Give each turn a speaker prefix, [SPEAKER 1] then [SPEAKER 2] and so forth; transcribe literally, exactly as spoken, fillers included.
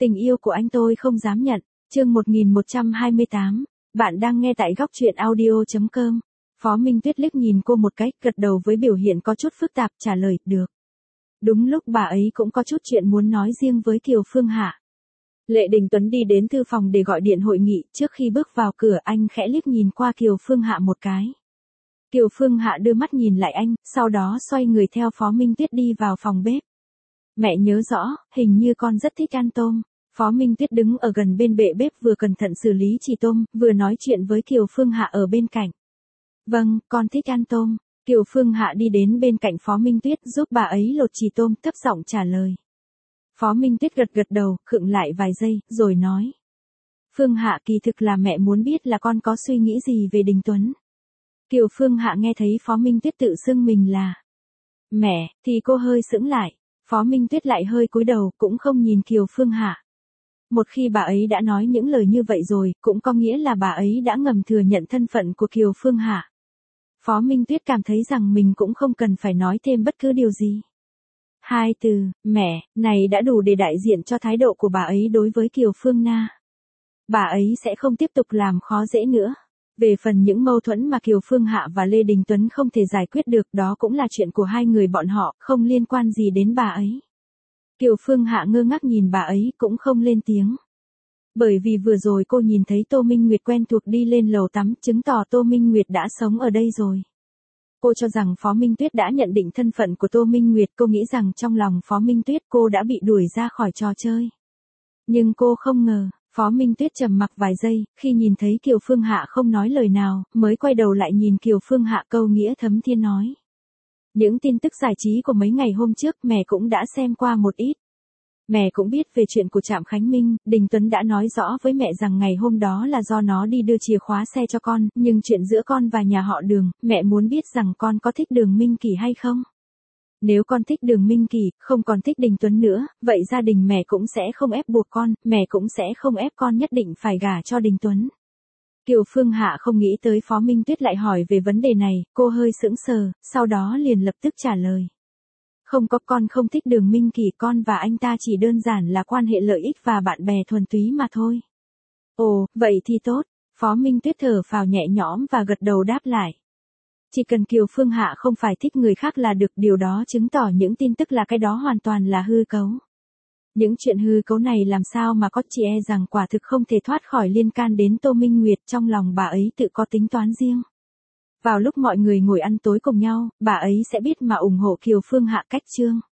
[SPEAKER 1] Tình yêu của anh tôi không dám nhận. Chương một nghìn một trăm hai mươi tám. Bạn đang nghe tại góc truyện audio chấm com. Phó Minh Tuyết liếc nhìn cô một cái, gật đầu với biểu hiện có chút phức tạp, trả lời, được. Đúng lúc bà ấy cũng có chút chuyện muốn nói riêng với Kiều Phương Hạ. Lệ Đình Tuấn đi đến thư phòng để gọi điện hội nghị, trước khi bước vào cửa anh khẽ liếc nhìn qua Kiều Phương Hạ một cái. Kiều Phương Hạ đưa mắt nhìn lại anh, sau đó xoay người theo Phó Minh Tuyết đi vào phòng bếp. Mẹ nhớ rõ, hình như con rất thích ăn tôm. Phó Minh Tuyết đứng ở gần bên bệ bếp vừa cẩn thận xử lý chỉ tôm, vừa nói chuyện với Kiều Phương Hạ ở bên cạnh. Vâng, con thích ăn tôm. Kiều Phương Hạ đi đến bên cạnh Phó Minh Tuyết giúp bà ấy lột chỉ tôm, thấp giọng trả lời. Phó Minh Tuyết gật gật đầu, khựng lại vài giây, rồi nói. Phương Hạ, kỳ thực là mẹ muốn biết là con có suy nghĩ gì về Đình Tuấn. Kiều Phương Hạ nghe thấy Phó Minh Tuyết tự xưng mình là mẹ, thì cô hơi sững lại. Phó Minh Tuyết lại hơi cúi đầu, cũng không nhìn Kiều Phương Hạ. Một khi bà ấy đã nói những lời như vậy rồi, cũng có nghĩa là bà ấy đã ngầm thừa nhận thân phận của Kiều Phương Hạ. Phó Minh Tuyết cảm thấy rằng mình cũng không cần phải nói thêm bất cứ điều gì. Hai từ, mẹ, này đã đủ để đại diện cho thái độ của bà ấy đối với Kiều Phương Na. Bà ấy sẽ không tiếp tục làm khó dễ nữa. Về phần những mâu thuẫn mà Kiều Phương Hạ và Lê Đình Tuấn không thể giải quyết được, đó cũng là chuyện của hai người bọn họ, không liên quan gì đến bà ấy. Kiều Phương Hạ ngơ ngác nhìn bà ấy, cũng không lên tiếng. Bởi vì vừa rồi cô nhìn thấy Tô Minh Nguyệt quen thuộc đi lên lầu tắm, chứng tỏ Tô Minh Nguyệt đã sống ở đây rồi. Cô cho rằng Phó Minh Tuyết đã nhận định thân phận của Tô Minh Nguyệt, cô nghĩ rằng trong lòng Phó Minh Tuyết cô đã bị đuổi ra khỏi trò chơi. Nhưng cô không ngờ, Phó Minh Tuyết trầm mặc vài giây, khi nhìn thấy Kiều Phương Hạ không nói lời nào, mới quay đầu lại nhìn Kiều Phương Hạ câu nghĩa thấm thiên nói. Những tin tức giải trí của mấy ngày hôm trước mẹ cũng đã xem qua một ít. Mẹ cũng biết về chuyện của Trạm Khánh Minh, Đình Tuấn đã nói rõ với mẹ rằng ngày hôm đó là do nó đi đưa chìa khóa xe cho con, nhưng chuyện giữa con và nhà họ Đường, mẹ muốn biết rằng con có thích Đường Minh Kỳ hay không? Nếu con thích Đường Minh Kỳ, không còn thích Đình Tuấn nữa, vậy gia đình mẹ cũng sẽ không ép buộc con, mẹ cũng sẽ không ép con nhất định phải gả cho Đình Tuấn. Kiều Phương Hạ không nghĩ tới Phó Minh Tuyết lại hỏi về vấn đề này, cô hơi sững sờ, sau đó liền lập tức trả lời. Không có, con không thích Đường Minh Kỳ, con và anh ta chỉ đơn giản là quan hệ lợi ích và bạn bè thuần túy mà thôi. Ồ, vậy thì tốt. Phó Minh Tuyết thở phào nhẹ nhõm và gật đầu đáp lại. Chỉ cần Kiều Phương Hạ không phải thích người khác là được, điều đó chứng tỏ những tin tức là cái đó hoàn toàn là hư cấu. Những chuyện hư cấu này làm sao mà có, chị e rằng quả thực không thể thoát khỏi liên can đến Tô Minh Nguyệt, trong lòng bà ấy tự có tính toán riêng. Vào lúc mọi người ngồi ăn tối cùng nhau, bà ấy sẽ biết mà ủng hộ Kiều Phương Hạ cách chương.